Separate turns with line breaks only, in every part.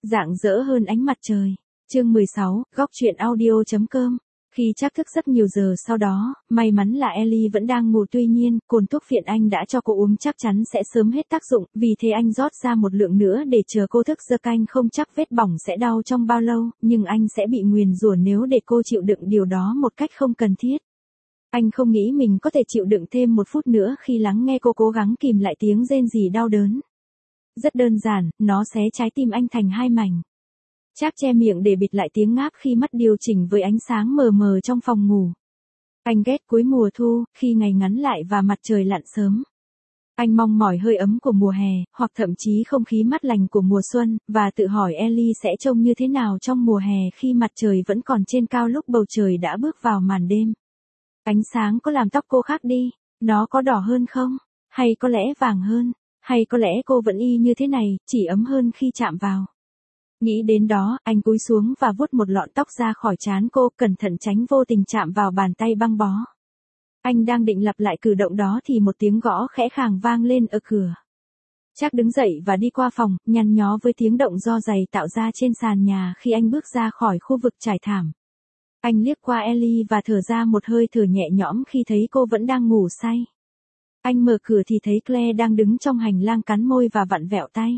Rạng rỡ hơn ánh mặt trời. Chương 16, góc truyện audio.com. Khi chắc thức rất nhiều giờ sau đó, may mắn là Ellie vẫn đang ngủ, tuy nhiên, cồn thuốc phiện anh đã cho cô uống chắc chắn sẽ sớm hết tác dụng, vì thế anh rót ra một lượng nữa để chờ cô thức giấc. Anh không chắc vết bỏng sẽ đau trong bao lâu, nhưng anh sẽ bị nguyền rủa nếu để cô chịu đựng điều đó một cách không cần thiết. Anh không nghĩ mình có thể chịu đựng thêm một phút nữa khi lắng nghe cô cố gắng kìm lại tiếng rên rỉ đau đớn. Rất đơn giản, nó xé trái tim anh thành hai mảnh. Trác che miệng để bịt lại tiếng ngáp khi mắt điều chỉnh với ánh sáng mờ mờ trong phòng ngủ. Anh ghét cuối mùa thu, khi ngày ngắn lại và mặt trời lặn sớm. Anh mong mỏi hơi ấm của mùa hè, hoặc thậm chí không khí mát lành của mùa xuân, và tự hỏi Ellie sẽ trông như thế nào trong mùa hè khi mặt trời vẫn còn trên cao lúc bầu trời đã bước vào màn đêm. Ánh sáng có làm tóc cô khác đi, nó có đỏ hơn không? Hay có lẽ vàng hơn? Hay có lẽ cô vẫn y như thế này, chỉ ấm hơn khi chạm vào? Nghĩ đến đó, anh cúi xuống và vuốt một lọn tóc ra khỏi trán cô, cẩn thận tránh vô tình chạm vào bàn tay băng bó. Anh đang định lặp lại cử động đó thì một tiếng gõ khẽ khàng vang lên ở cửa. Trác đứng dậy và đi qua phòng, nhăn nhó với tiếng động do giày tạo ra trên sàn nhà khi anh bước ra khỏi khu vực trải thảm. Anh liếc qua Ellie và thở ra một hơi thở nhẹ nhõm khi thấy cô vẫn đang ngủ say. Anh mở cửa thì thấy Claire đang đứng trong hành lang cắn môi và vặn vẹo tay.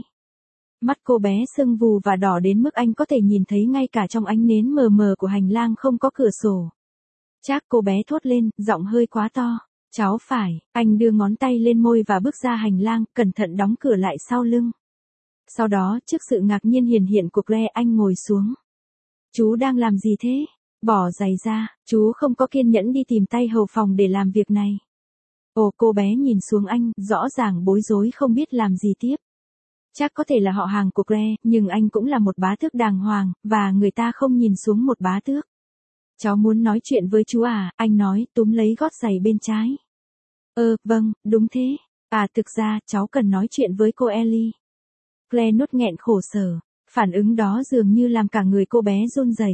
Mắt cô bé sưng vù và đỏ đến mức anh có thể nhìn thấy ngay cả trong ánh nến mờ mờ của hành lang không có cửa sổ. Trác, cô bé thốt lên, giọng hơi quá to. Cháu phải, anh đưa ngón tay lên môi và bước ra hành lang, cẩn thận đóng cửa lại sau lưng. Sau đó, trước sự ngạc nhiên hiển hiện của Claire, anh ngồi xuống. Chú đang làm gì thế? Bỏ giày ra, chú không có kiên nhẫn đi tìm tay hầu phòng để làm việc này. Ồ, cô bé nhìn xuống anh, rõ ràng bối rối không biết làm gì tiếp. Chắc có thể là họ hàng của Claire, nhưng anh cũng là một bá tước đàng hoàng, và người ta không nhìn xuống một bá tước. Cháu muốn nói chuyện với chú à, anh nói, túm lấy gót giày bên trái. Vâng, đúng thế. Thực ra, cháu cần nói chuyện với cô Ellie. Claire nuốt nghẹn khổ sở. Phản ứng đó dường như làm cả người cô bé run rẩy.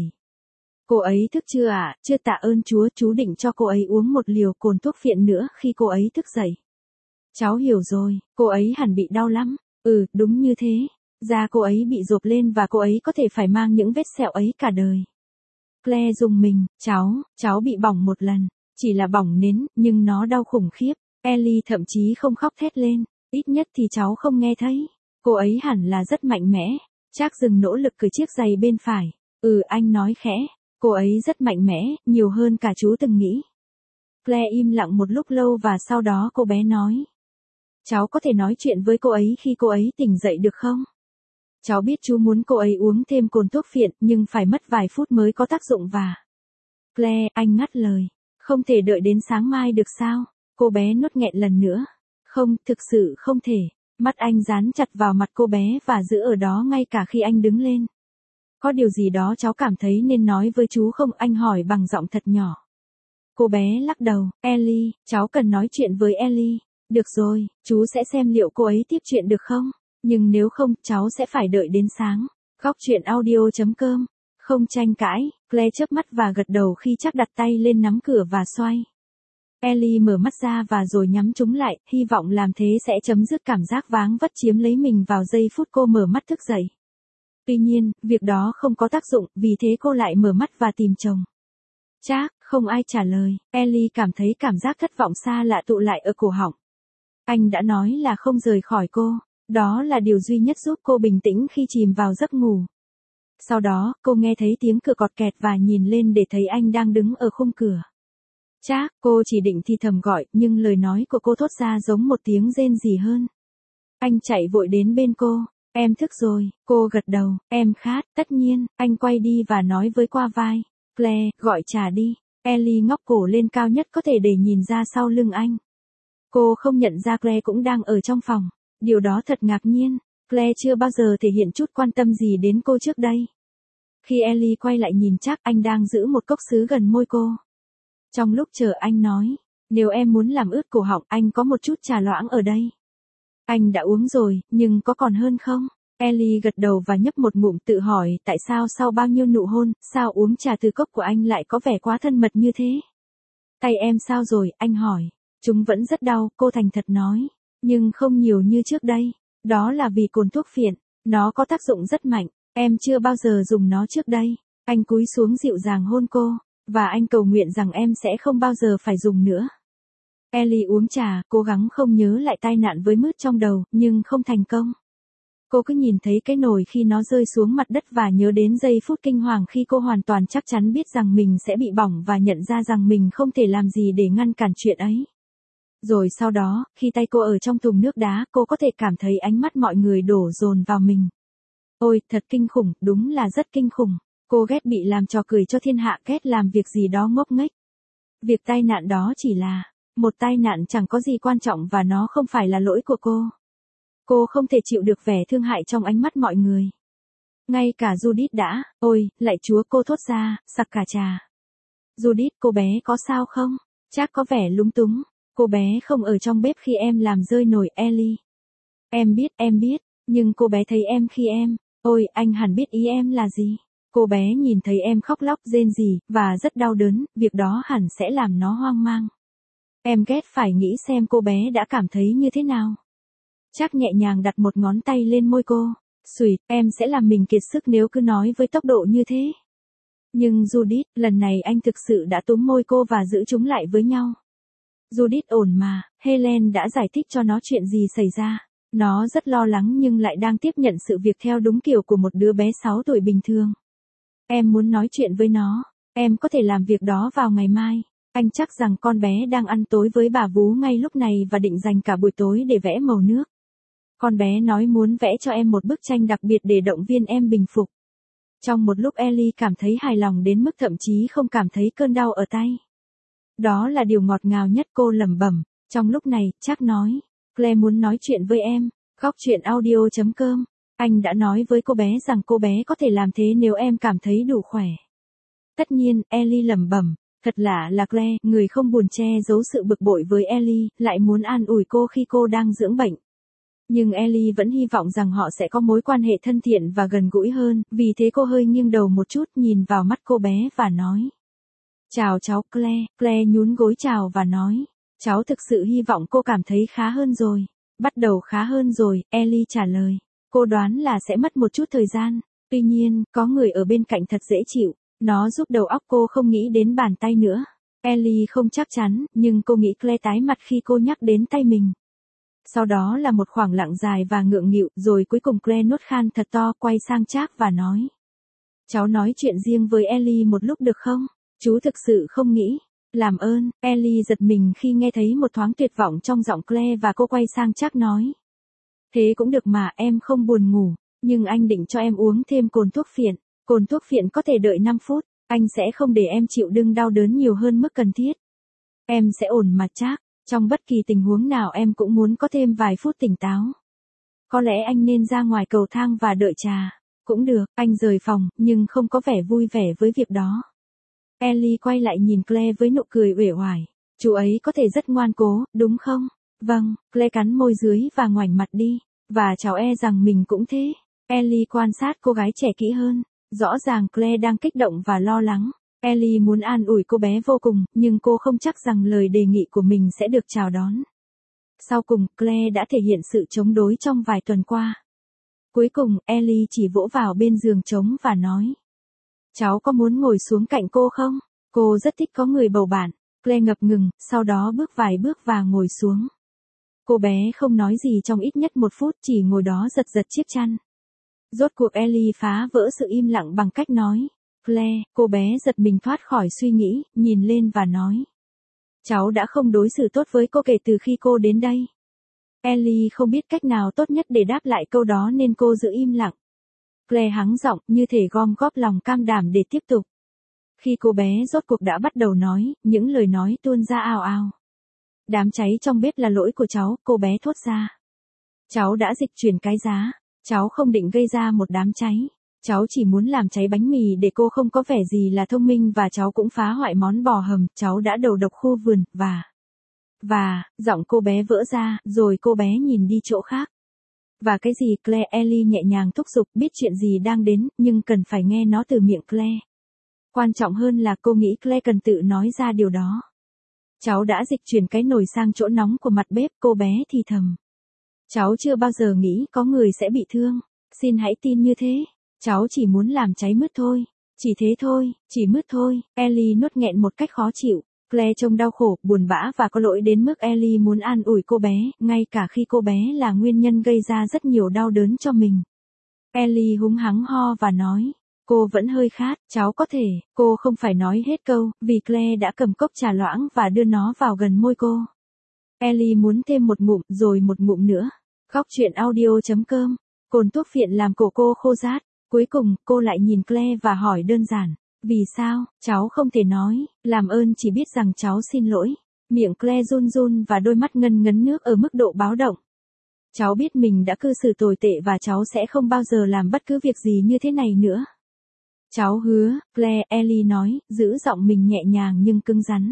Cô ấy thức chưa ạ? Chưa, tạ ơn Chúa, chú định cho cô ấy uống một liều cồn thuốc phiện nữa khi cô ấy thức dậy. Cháu hiểu rồi, cô ấy hẳn bị đau lắm. Đúng như thế. Da cô ấy bị rộp lên và cô ấy có thể phải mang những vết sẹo ấy cả đời. Claire rùng mình, cháu bị bỏng một lần. Chỉ là bỏng nến, nhưng nó đau khủng khiếp. Ellie thậm chí không khóc thét lên. Ít nhất thì cháu không nghe thấy. Cô ấy hẳn là rất mạnh mẽ. Trác dừng nỗ lực cởi chiếc giày bên phải. Anh nói khẽ. Cô ấy rất mạnh mẽ, nhiều hơn cả chú từng nghĩ. Claire im lặng một lúc lâu và sau đó cô bé nói. Cháu có thể nói chuyện với cô ấy khi cô ấy tỉnh dậy được không? Cháu biết chú muốn cô ấy uống thêm cồn thuốc phiện, nhưng phải mất vài phút mới có tác dụng và... Claire, anh ngắt lời. Không thể đợi đến sáng mai được sao? Cô bé nuốt nghẹn lần nữa. Không, thực sự không thể. Mắt anh dán chặt vào mặt cô bé và giữ ở đó ngay cả khi anh đứng lên. Có điều gì đó cháu cảm thấy nên nói với chú không? Anh hỏi bằng giọng thật nhỏ. Cô bé lắc đầu. Ellie, cháu cần nói chuyện với Ellie. Được rồi, chú sẽ xem liệu cô ấy tiếp chuyện được không? Nhưng nếu không, cháu sẽ phải đợi đến sáng. Góc truyện audio.com. Không tranh cãi, Claire chớp mắt và gật đầu khi Trác đặt tay lên nắm cửa và xoay. Ellie mở mắt ra và rồi nhắm chúng lại, hy vọng làm thế sẽ chấm dứt cảm giác váng vất chiếm lấy mình vào giây phút cô mở mắt thức dậy. Tuy nhiên, việc đó không có tác dụng, vì thế cô lại mở mắt và tìm chồng. Trác, không ai trả lời. Ellie cảm thấy cảm giác thất vọng xa lạ tụ lại ở cổ họng. Anh đã nói là không rời khỏi cô. Đó là điều duy nhất giúp cô bình tĩnh khi chìm vào giấc ngủ. Sau đó, cô nghe thấy tiếng cửa cọt kẹt và nhìn lên để thấy anh đang đứng ở khung cửa. Trác, cô chỉ định thì thầm gọi, nhưng lời nói của cô thốt ra giống một tiếng rên rỉ hơn. Anh chạy vội đến bên cô. Em thức rồi, cô gật đầu, em khát, tất nhiên, anh quay đi và nói với qua vai. Claire, gọi trà đi. Ellie ngóc cổ lên cao nhất có thể để nhìn ra sau lưng anh. Cô không nhận ra Claire cũng đang ở trong phòng. Điều đó thật ngạc nhiên. Claire chưa bao giờ thể hiện chút quan tâm gì đến cô trước đây. Khi Ellie quay lại nhìn Trác, anh đang giữ một cốc sứ gần môi cô. Trong lúc chờ anh nói, nếu em muốn làm ướt cổ họng, anh có một chút trà loãng ở đây. Anh đã uống rồi, nhưng có còn hơn không? Ellie gật đầu và nhấp một ngụm, tự hỏi tại sao sau bao nhiêu nụ hôn, sao uống trà từ cốc của anh lại có vẻ quá thân mật như thế? Tay em sao rồi, anh hỏi. Chúng vẫn rất đau, cô thành thật nói. Nhưng không nhiều như trước đây. Đó là vì cồn thuốc phiện. Nó có tác dụng rất mạnh. Em chưa bao giờ dùng nó trước đây. Anh cúi xuống dịu dàng hôn cô, và anh cầu nguyện rằng em sẽ không bao giờ phải dùng nữa. Ellie uống trà, cố gắng không nhớ lại tai nạn với mứt trong đầu, nhưng không thành công. Cô cứ nhìn thấy cái nồi khi nó rơi xuống mặt đất và nhớ đến giây phút kinh hoàng khi cô hoàn toàn chắc chắn biết rằng mình sẽ bị bỏng và nhận ra rằng mình không thể làm gì để ngăn cản chuyện ấy. Rồi sau đó, khi tay cô ở trong thùng nước đá, cô có thể cảm thấy ánh mắt mọi người đổ dồn vào mình. Ôi, thật kinh khủng, đúng là rất kinh khủng. Cô ghét bị làm trò cười cho thiên hạ, ghét làm việc gì đó ngốc nghếch. Việc tai nạn đó chỉ là một tai nạn chẳng có gì quan trọng và nó không phải là lỗi của cô. Cô không thể chịu được vẻ thương hại trong ánh mắt mọi người. Ngay cả Judith đã, ôi, lạy Chúa, cô thốt ra, sặc cả trà. Judith, cô bé có sao không? Chắc có vẻ lúng túng. Cô bé không ở trong bếp khi em làm rơi nồi, Ellie. Em biết, nhưng cô bé thấy em khi em, ôi, anh hẳn biết ý em là gì. Cô bé nhìn thấy em khóc lóc rên rỉ, và rất đau đớn, việc đó hẳn sẽ làm nó hoang mang. Em ghét phải nghĩ xem cô bé đã cảm thấy như thế nào. Chắc nhẹ nhàng đặt một ngón tay lên môi cô. Sweet, em sẽ làm mình kiệt sức nếu cứ nói với tốc độ như thế. Nhưng Judith, lần này anh thực sự đã túm môi cô và giữ chúng lại với nhau. Judith ổn mà, Helen đã giải thích cho nó chuyện gì xảy ra. Nó rất lo lắng nhưng lại đang tiếp nhận sự việc theo đúng kiểu của một đứa bé 6 tuổi bình thường. Em muốn nói chuyện với nó, em có thể làm việc đó vào ngày mai. Anh chắc rằng con bé đang ăn tối với bà vú ngay lúc này và định dành cả buổi tối để vẽ màu nước. Con bé nói muốn vẽ cho em một bức tranh đặc biệt để động viên em bình phục. Trong một lúc Ellie cảm thấy hài lòng đến mức thậm chí không cảm thấy cơn đau ở tay. Đó là điều ngọt ngào nhất, cô lẩm bẩm. Trong lúc này, Chuck nói, Claire muốn nói chuyện với em. Góc truyện audio.com. Anh đã nói với cô bé rằng cô bé có thể làm thế nếu em cảm thấy đủ khỏe. Tất nhiên, Ellie lẩm bẩm. Thật lạ là Claire, người không buồn che giấu sự bực bội với Ellie, lại muốn an ủi cô khi cô đang dưỡng bệnh. Nhưng Ellie vẫn hy vọng rằng họ sẽ có mối quan hệ thân thiện và gần gũi hơn, vì thế cô hơi nghiêng đầu một chút, nhìn vào mắt cô bé và nói. Chào cháu Claire. Claire nhún gối chào và nói. Cháu thực sự hy vọng cô cảm thấy khá hơn rồi. Bắt đầu khá hơn rồi, Ellie trả lời. Cô đoán là sẽ mất một chút thời gian. Tuy nhiên, có người ở bên cạnh thật dễ chịu. Nó giúp đầu óc cô không nghĩ đến bàn tay nữa. Ellie không chắc chắn, nhưng cô nghĩ Claire tái mặt khi cô nhắc đến tay mình. Sau đó là một khoảng lặng dài và ngượng nghịu, rồi cuối cùng Claire nuốt khan thật to, quay sang Chuck và nói. Cháu nói chuyện riêng với Ellie một lúc được không? Chú thực sự không nghĩ. Làm ơn, Ellie giật mình khi nghe thấy một thoáng tuyệt vọng trong giọng Claire và cô quay sang Chuck nói. Thế cũng được mà, em không buồn ngủ, nhưng anh định cho em uống thêm cồn thuốc phiện. Cồn thuốc phiện có thể đợi 5 phút, anh sẽ không để em chịu đựng đau đớn nhiều hơn mức cần thiết. Em sẽ ổn mà Chuck, trong bất kỳ tình huống nào em cũng muốn có thêm vài phút tỉnh táo. Có lẽ anh nên ra ngoài cầu thang và đợi trà. Cũng được, anh rời phòng, nhưng không có vẻ vui vẻ với việc đó. Ellie quay lại nhìn Claire với nụ cười uể oải. Chú ấy có thể rất ngoan cố, đúng không? Vâng, Claire cắn môi dưới và ngoảnh mặt đi. Và cháu e rằng mình cũng thế. Ellie quan sát cô gái trẻ kỹ hơn. Rõ ràng Claire đang kích động và lo lắng. Ellie muốn an ủi cô bé vô cùng, nhưng cô không chắc rằng lời đề nghị của mình sẽ được chào đón. Sau cùng, Claire đã thể hiện sự chống đối trong vài tuần qua. Cuối cùng, Ellie chỉ vỗ vào bên giường trống và nói. Cháu có muốn ngồi xuống cạnh cô không? Cô rất thích có người bầu bạn. Claire ngập ngừng, sau đó bước vài bước và ngồi xuống. Cô bé không nói gì trong ít nhất 1 phút, chỉ ngồi đó giật giật chiếc chăn. Rốt cuộc Ellie phá vỡ sự im lặng bằng cách nói. Claire, cô bé giật mình thoát khỏi suy nghĩ, nhìn lên và nói. Cháu đã không đối xử tốt với cô kể từ khi cô đến đây. Ellie không biết cách nào tốt nhất để đáp lại câu đó nên cô giữ im lặng. Claire hắng giọng, như thể gom góp lòng cam đảm để tiếp tục. Khi cô bé rốt cuộc đã bắt đầu nói, những lời nói tuôn ra ào ào. Đám cháy trong bếp là lỗi của cháu, cô bé thốt ra. Cháu đã dịch chuyển cái giá, cháu không định gây ra một đám cháy. Cháu chỉ muốn làm cháy bánh mì để cô không có vẻ gì là thông minh và cháu cũng phá hoại món bò hầm, cháu đã đầu độc khu vườn, và, giọng cô bé vỡ ra, rồi cô bé nhìn đi chỗ khác. Và cái gì Claire? Ellie nhẹ nhàng thúc giục, biết chuyện gì đang đến, nhưng cần phải nghe nó từ miệng Claire. Quan trọng hơn là cô nghĩ Claire cần tự nói ra điều đó. Cháu đã dịch chuyển cái nồi sang chỗ nóng của mặt bếp, cô bé thì thầm. Cháu chưa bao giờ nghĩ có người sẽ bị thương. Xin hãy tin như thế. Cháu chỉ muốn làm cháy mứt thôi. Chỉ thế thôi, chỉ mứt thôi. Ellie nuốt nghẹn một cách khó chịu. Claire trông đau khổ, buồn bã và có lỗi đến mức Ellie muốn an ủi cô bé, ngay cả khi cô bé là nguyên nhân gây ra rất nhiều đau đớn cho mình. Ellie húng hắng ho và nói, cô vẫn hơi khát, cháu có thể, cô không phải nói hết câu, vì Claire đã cầm cốc trà loãng và đưa nó vào gần môi cô. Ellie muốn thêm một ngụm, rồi một ngụm nữa. Góc truyện audio.com. Cồn thuốc phiện làm cổ cô khô rát. Cuối cùng, cô lại nhìn Claire và hỏi đơn giản. Vì sao, cháu không thể nói, làm ơn chỉ biết rằng cháu xin lỗi. Miệng Claire run run và đôi mắt ngân ngấn nước ở mức độ báo động. Cháu biết mình đã cư xử tồi tệ và cháu sẽ không bao giờ làm bất cứ việc gì như thế này nữa. Cháu hứa, Claire, Ellie nói, giữ giọng mình nhẹ nhàng nhưng cứng rắn.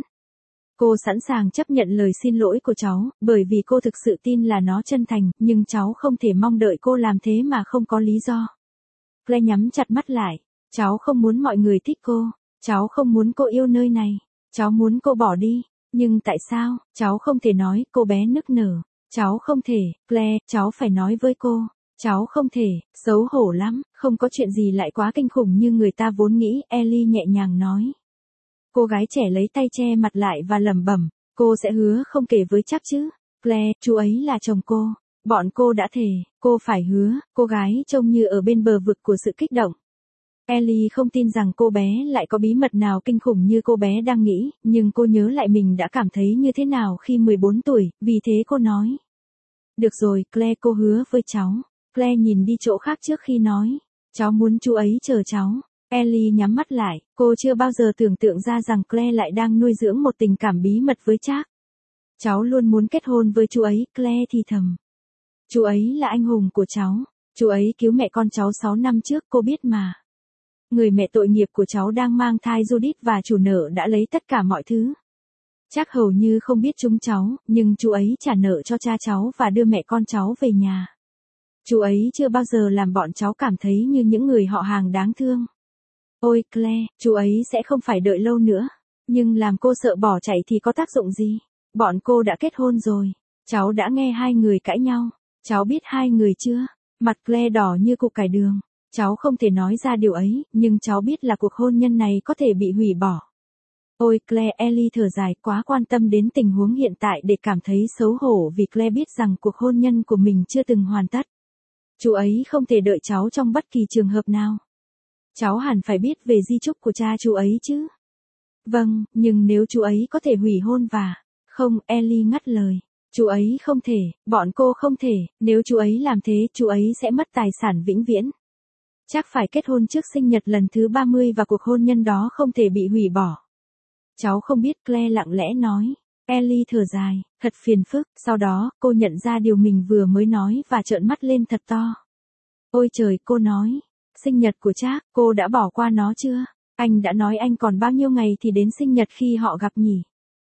Cô sẵn sàng chấp nhận lời xin lỗi của cháu, bởi vì cô thực sự tin là nó chân thành, nhưng cháu không thể mong đợi cô làm thế mà không có lý do. Claire nhắm chặt mắt lại. Cháu không muốn mọi người thích cô. Cháu không muốn cô yêu nơi này. Cháu muốn cô bỏ đi. Nhưng tại sao, cháu không thể nói, cô bé nức nở. Cháu không thể, Claire, cháu phải nói với cô. Cháu không thể, xấu hổ lắm, không có chuyện gì lại quá kinh khủng như người ta vốn nghĩ, Ellie nhẹ nhàng nói. Cô gái trẻ lấy tay che mặt lại và lẩm bẩm, cô sẽ hứa không kể với chắc chứ. Claire, chú ấy là chồng cô. Bọn cô đã thề, cô phải hứa, cô gái trông như ở bên bờ vực của sự kích động. Ellie không tin rằng cô bé lại có bí mật nào kinh khủng như cô bé đang nghĩ, nhưng cô nhớ lại mình đã cảm thấy như thế nào khi 14 tuổi, vì thế cô nói. Được rồi, Claire, cô hứa với cháu. Claire nhìn đi chỗ khác trước khi nói. Cháu muốn chú ấy chờ cháu. Ellie nhắm mắt lại, cô chưa bao giờ tưởng tượng ra rằng Claire lại đang nuôi dưỡng một tình cảm bí mật với Jack. Cháu luôn muốn kết hôn với chú ấy, Claire thì thầm. Chú ấy là anh hùng của cháu. Chú ấy cứu mẹ con cháu 6 năm trước, cô biết mà. Người mẹ tội nghiệp của cháu đang mang thai Judith và chủ nợ đã lấy tất cả mọi thứ. Chắc hầu như không biết chúng cháu, nhưng chú ấy trả nợ cho cha cháu và đưa mẹ con cháu về nhà. Chú ấy chưa bao giờ làm bọn cháu cảm thấy như những người họ hàng đáng thương. Ôi Claire, chú ấy sẽ không phải đợi lâu nữa. Nhưng làm cô sợ bỏ chạy thì có tác dụng gì? Bọn cô đã kết hôn rồi. Cháu đã nghe hai người cãi nhau. Cháu biết hai người chưa? Mặt Claire đỏ như cục cải đường. Cháu không thể nói ra điều ấy, nhưng cháu biết là cuộc hôn nhân này có thể bị hủy bỏ. Ôi Claire, Ellie thở dài, quá quan tâm đến tình huống hiện tại để cảm thấy xấu hổ vì Claire biết rằng cuộc hôn nhân của mình chưa từng hoàn tất. Chú ấy không thể đợi cháu trong bất kỳ trường hợp nào. Cháu hẳn phải biết về di chúc của cha chú ấy chứ. Vâng, nhưng nếu chú ấy có thể hủy hôn và... Không, Ellie ngắt lời. Chú ấy không thể, bọn cô không thể, nếu chú ấy làm thế, chú ấy sẽ mất tài sản vĩnh viễn. Chắc phải kết hôn trước sinh nhật lần thứ 30 và cuộc hôn nhân đó không thể bị hủy bỏ. Cháu không biết, Claire lặng lẽ nói. Ellie thở dài, thật phiền phức, sau đó, cô nhận ra điều mình vừa mới nói và trợn mắt lên thật to. Ôi trời, cô nói. Sinh nhật của Jack, cô đã bỏ qua nó chưa? Anh đã nói anh còn bao nhiêu ngày thì đến sinh nhật khi họ gặp nhỉ?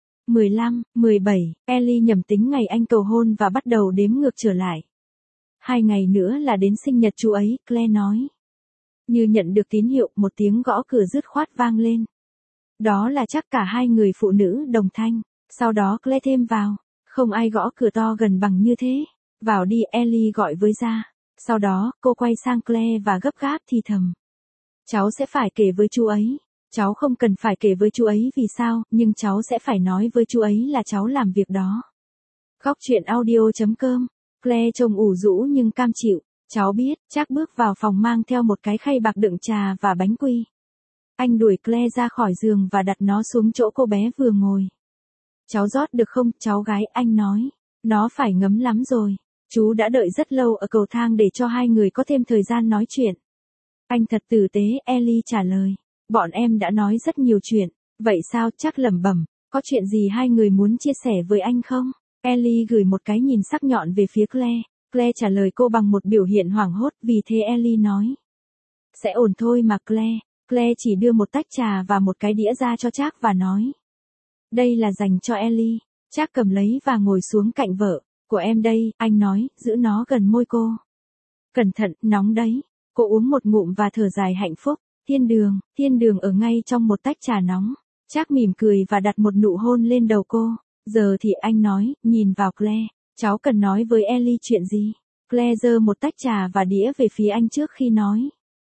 15, 17, Ellie nhẩm tính ngày anh cầu hôn và bắt đầu đếm ngược trở lại. 2 ngày nữa là đến sinh nhật chú ấy, Claire nói. Như nhận được tín hiệu, một tiếng gõ cửa dứt khoát vang lên. Đó là chắc cả hai người phụ nữ đồng thanh. Sau đó Claire thêm vào. Không ai gõ cửa to gần bằng như thế. Vào đi, Ellie gọi với ra. Sau đó, cô quay sang Claire và gấp gáp thì thầm. Cháu sẽ phải kể với chú ấy. Cháu không cần phải kể với chú ấy vì sao, nhưng cháu sẽ phải nói với chú ấy là cháu làm việc đó. Góc truyện audio.com. Claire trông ủ rũ nhưng cam chịu. Cháu biết, Jack bước vào phòng mang theo một cái khay bạc đựng trà và bánh quy. Anh đuổi Claire ra khỏi giường và đặt nó xuống chỗ cô bé vừa ngồi. Cháu rót được không, cháu gái, anh nói. Nó phải ngấm lắm rồi. Chú đã đợi rất lâu ở cầu thang để cho hai người có thêm thời gian nói chuyện. Anh thật tử tế, Ellie trả lời. Bọn em đã nói rất nhiều chuyện. Vậy sao, chắc lẩm bẩm. Có chuyện gì hai người muốn chia sẻ với anh không? Ellie gửi một cái nhìn sắc nhọn về phía Claire. Claire trả lời cô bằng một biểu hiện hoảng hốt, vì thế Ellie nói. Sẽ ổn thôi mà Claire. Claire chỉ đưa một tách trà và một cái đĩa ra cho Jack và nói. Đây là dành cho Ellie. Jack cầm lấy và ngồi xuống cạnh vợ. Của em đây, anh nói, giữ nó gần môi cô. Cẩn thận, nóng đấy. Cô uống một ngụm và thở dài hạnh phúc. Thiên đường ở ngay trong một tách trà nóng. Jack mỉm cười và đặt một nụ hôn lên đầu cô. Giờ thì anh nói, nhìn vào Claire. Cháu cần nói với Ellie chuyện gì? Claire giơ một tách trà và đĩa về phía anh trước khi nói.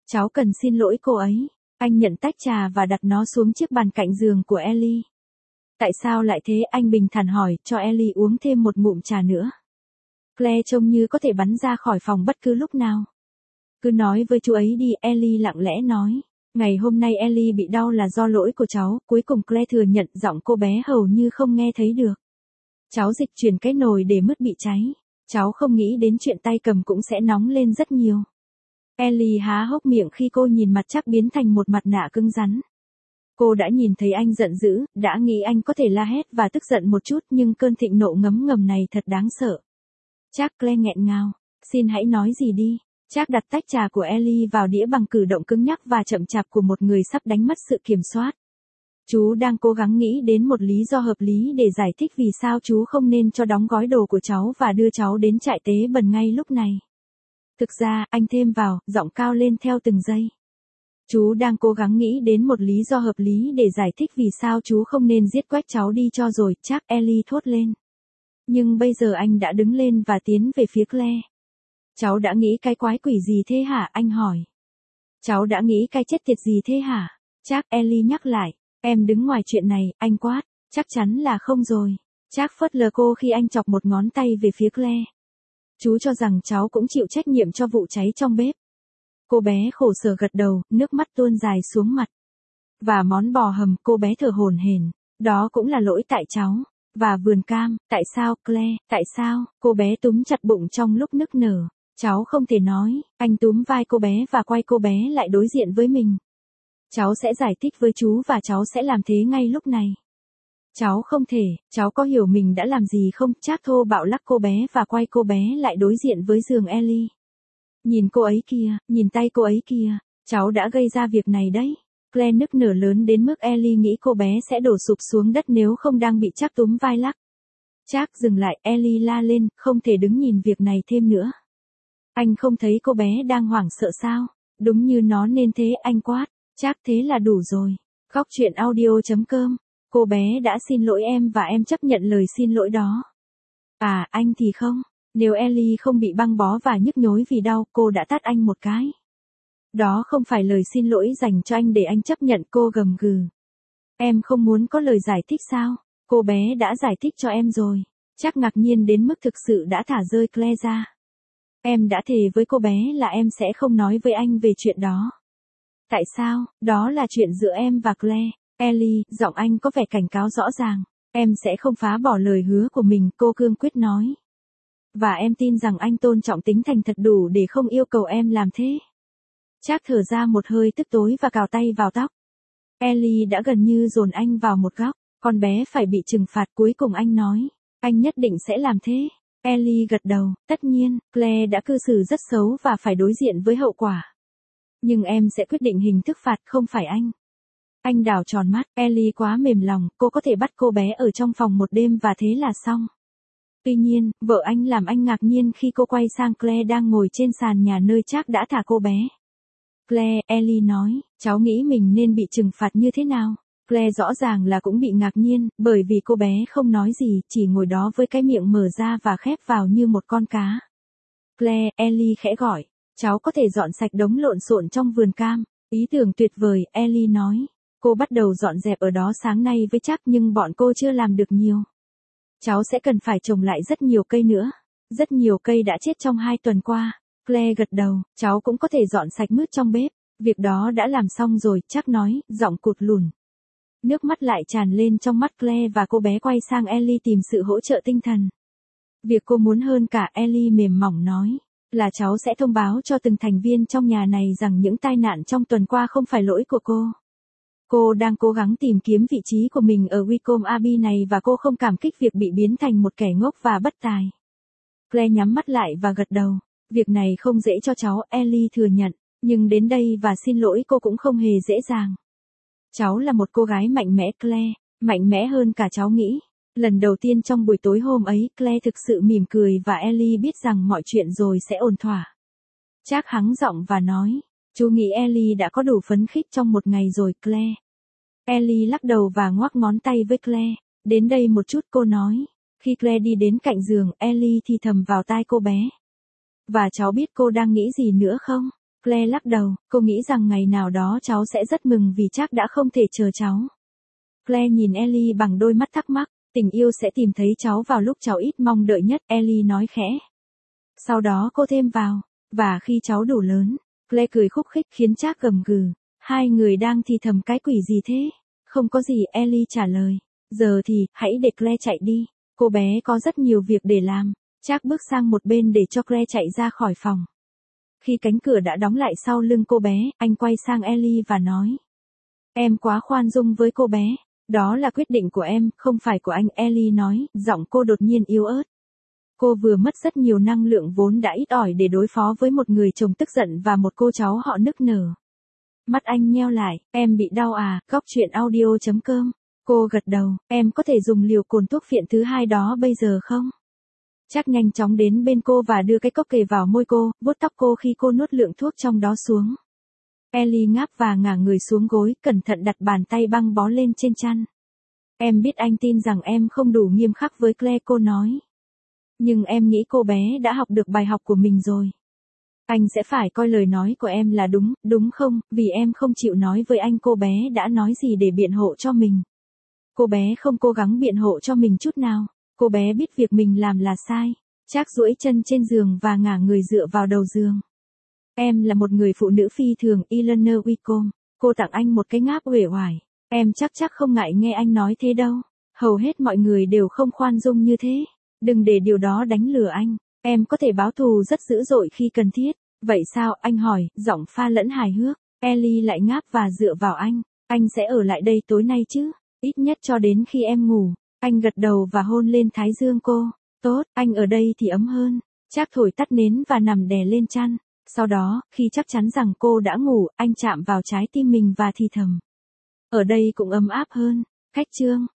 Cháu cần xin lỗi cô ấy. Anh nhận tách trà và đặt nó xuống chiếc bàn cạnh giường của Ellie. Tại sao lại thế? Anh bình thản hỏi, cho Ellie uống thêm một ngụm trà nữa. Claire trông như có thể bắn ra khỏi phòng bất cứ lúc nào. Cứ nói với chú ấy đi, Ellie lặng lẽ nói. Ngày hôm nay Ellie bị đau là do lỗi của cháu. Cuối cùng Claire thừa nhận, giọng cô bé hầu như không nghe thấy được. Cháu dịch chuyển cái nồi để mứt bị cháy. Cháu không nghĩ đến chuyện tay cầm cũng sẽ nóng lên rất nhiều. Ellie há hốc miệng khi cô nhìn mặt Trác biến thành một mặt nạ cứng rắn. Cô đã nhìn thấy anh giận dữ, đã nghĩ anh có thể la hét và tức giận một chút, nhưng cơn thịnh nộ ngấm ngầm này thật đáng sợ. Trác, Claire nghẹn ngào. Xin hãy nói gì đi. Trác đặt tách trà của Ellie vào đĩa bằng cử động cứng nhắc và chậm chạp của một người sắp đánh mất sự kiểm soát. Chú đang cố gắng nghĩ đến một lý do hợp lý để giải thích vì sao chú không nên cho đóng gói đồ của cháu và đưa cháu đến trại tế bần ngay lúc này. Thực ra, anh thêm vào, giọng cao lên theo từng giây. Chú đang cố gắng nghĩ đến một lý do hợp lý để giải thích vì sao chú không nên giết quách cháu đi cho rồi, Trác, Ellie thốt lên. Nhưng bây giờ anh đã đứng lên và tiến về phía Claire. Cháu đã nghĩ cái quái quỷ gì thế hả? Anh hỏi. Cháu đã nghĩ cái chết tiệt gì thế hả? Trác, Ellie nhắc lại. Em đứng ngoài chuyện này, anh quát. Chắc chắn là không rồi. Trác phớt lờ cô khi anh chọc một ngón tay về phía Claire. Chú cho rằng cháu cũng chịu trách nhiệm cho vụ cháy trong bếp. Cô bé khổ sở gật đầu, nước mắt tuôn dài xuống mặt. Và món bò hầm, cô bé thở hổn hển. Đó cũng là lỗi tại cháu. Và vườn cam, tại sao, Claire, tại sao? Cô bé túm chặt bụng trong lúc nức nở. Cháu không thể nói. Anh túm vai cô bé và quay cô bé lại đối diện với mình. Cháu sẽ giải thích với chú và cháu sẽ làm thế ngay lúc này. Cháu không thể, cháu có hiểu mình đã làm gì không? Trác thô bạo lắc cô bé và quay cô bé lại đối diện với giường Ellie. Nhìn cô ấy kìa, nhìn tay cô ấy kìa, cháu đã gây ra việc này đấy. Claire nức nở lớn đến mức Ellie nghĩ cô bé sẽ đổ sụp xuống đất nếu không đang bị Trác túm vai lắc. Trác dừng lại, Ellie la lên, không thể đứng nhìn việc này thêm nữa. Anh không thấy cô bé đang hoảng sợ sao? Đúng như nó nên thế, anh quát. Trác, thế là đủ rồi. Góc truyện audio.com. Cô bé đã xin lỗi em và em chấp nhận lời xin lỗi đó. À, anh thì không. Nếu Ellie không bị băng bó và nhức nhối vì đau, cô đã tát anh một cái. Đó không phải lời xin lỗi dành cho anh để anh chấp nhận, cô gầm gừ. Em không muốn có lời giải thích sao? Cô bé đã giải thích cho em rồi. Trác ngạc nhiên đến mức thực sự đã thả rơi Claire ra. Em đã thề với cô bé là em sẽ không nói với anh về chuyện đó. Tại sao? Đó là chuyện giữa em và Claire. Ellie, giọng anh có vẻ cảnh cáo rõ ràng. Em sẽ không phá bỏ lời hứa của mình, cô cương quyết nói. Và em tin rằng anh tôn trọng tính thành thật đủ để không yêu cầu em làm thế. Trác thở ra một hơi tức tối và cào tay vào tóc. Ellie đã gần như dồn anh vào một góc. Con bé phải bị trừng phạt, cuối cùng anh nói. Anh nhất định sẽ làm thế. Ellie gật đầu, tất nhiên, Claire đã cư xử rất xấu và phải đối diện với hậu quả. Nhưng em sẽ quyết định hình thức phạt, không phải anh. Anh đảo tròn mắt, Ellie quá mềm lòng, cô có thể bắt cô bé ở trong phòng một đêm và thế là xong. Tuy nhiên, vợ anh làm anh ngạc nhiên khi cô quay sang Claire đang ngồi trên sàn nhà nơi Trác đã thả cô bé. Claire, Ellie nói, cháu nghĩ mình nên bị trừng phạt như thế nào? Claire rõ ràng là cũng bị ngạc nhiên, bởi vì cô bé không nói gì, chỉ ngồi đó với cái miệng mở ra và khép vào như một con cá. Claire, Ellie khẽ gọi, cháu có thể dọn sạch đống lộn xộn trong vườn cam. Ý tưởng tuyệt vời, Ellie nói. Cô bắt đầu dọn dẹp ở đó sáng nay với Trác nhưng bọn cô chưa làm được nhiều. Cháu sẽ cần phải trồng lại rất nhiều cây nữa. Rất nhiều cây đã chết trong 2 tuần qua. Claire gật đầu, cháu cũng có thể dọn sạch mứt trong bếp. Việc đó đã làm xong rồi, Trác nói, giọng cụt lùn. Nước mắt lại tràn lên trong mắt Claire và cô bé quay sang Ellie tìm sự hỗ trợ tinh thần. Việc cô muốn hơn cả, Ellie mềm mỏng nói, là cháu sẽ thông báo cho từng thành viên trong nhà này rằng những tai nạn trong tuần qua không phải lỗi của cô. Cô đang cố gắng tìm kiếm vị trí của mình ở Wycombe Abbey này và cô không cảm kích việc bị biến thành một kẻ ngốc và bất tài. Claire nhắm mắt lại và gật đầu. Việc này không dễ cho cháu, Ellie thừa nhận, nhưng đến đây và xin lỗi cô cũng không hề dễ dàng. Cháu là một cô gái mạnh mẽ, Claire, mạnh mẽ hơn cả cháu nghĩ. Lần đầu tiên trong buổi tối hôm ấy, Claire thực sự mỉm cười và Ellie biết rằng mọi chuyện rồi sẽ ổn thỏa. Trác hắng giọng và nói, chú nghĩ Ellie đã có đủ phấn khích trong một ngày rồi, Claire. Ellie lắc đầu và ngoắc ngón tay với Claire. Đến đây một chút, cô nói. Khi Claire đi đến cạnh giường, Ellie thì thầm vào tai cô bé. Và cháu biết cô đang nghĩ gì nữa không? Claire lắc đầu, cô nghĩ rằng ngày nào đó cháu sẽ rất mừng vì chắc đã không thể chờ cháu. Claire nhìn Ellie bằng đôi mắt thắc mắc, tình yêu sẽ tìm thấy cháu vào lúc cháu ít mong đợi nhất, Ellie nói khẽ. Sau đó cô thêm vào, và khi cháu đủ lớn. Claire cười khúc khích khiến Trác gầm gừ. Hai người đang thì thầm cái quỷ gì thế? Không có gì, Ellie trả lời. Giờ thì, hãy để Claire chạy đi. Cô bé có rất nhiều việc để làm. Trác bước sang một bên để cho Claire chạy ra khỏi phòng. Khi cánh cửa đã đóng lại sau lưng cô bé, anh quay sang Ellie và nói. Em quá khoan dung với cô bé. Đó là quyết định của em, không phải của anh, Ellie nói, giọng cô đột nhiên yếu ớt. Cô vừa mất rất nhiều năng lượng vốn đã ít ỏi để đối phó với một người chồng tức giận và một cô cháu họ nức nở. Mắt anh nheo lại, em bị đau à, góc chuyện audio.com. Cô gật đầu, em có thể dùng liều cồn thuốc phiện thứ 2 đó bây giờ không? Trác nhanh chóng đến bên cô và đưa cái cốc kề vào môi cô, vuốt tóc cô khi cô nuốt lượng thuốc trong đó xuống. Ellie ngáp và ngả người xuống gối, cẩn thận đặt bàn tay băng bó lên trên chăn. Em biết anh tin rằng em không đủ nghiêm khắc với Claire, cô nói. Nhưng em nghĩ cô bé đã học được bài học của mình rồi. Anh sẽ phải coi lời nói của em là đúng, đúng không, vì em không chịu nói với anh cô bé đã nói gì để biện hộ cho mình. Cô bé không cố gắng biện hộ cho mình chút nào, cô bé biết việc mình làm là sai. Trác duỗi chân trên giường và ngả người dựa vào đầu giường. Em là một người phụ nữ phi thường, Eleanor Wickham. Cô tặng anh một cái ngáp uể oải. Em chắc không ngại nghe anh nói thế đâu. Hầu hết mọi người đều không khoan dung như thế. Đừng để điều đó đánh lừa anh. Em có thể báo thù rất dữ dội khi cần thiết. Vậy sao, anh hỏi, giọng pha lẫn hài hước. Ellie lại ngáp và dựa vào anh. Anh sẽ ở lại đây tối nay chứ? Ít nhất cho đến khi em ngủ. Anh gật đầu và hôn lên thái dương cô. Tốt, anh ở đây thì ấm hơn. Trác thổi tắt nến và nằm đè lên chăn. Sau đó, khi chắc chắn rằng cô đã ngủ, anh chạm vào trái tim mình và thì thầm. Ở đây cũng ấm áp hơn. Cách chương.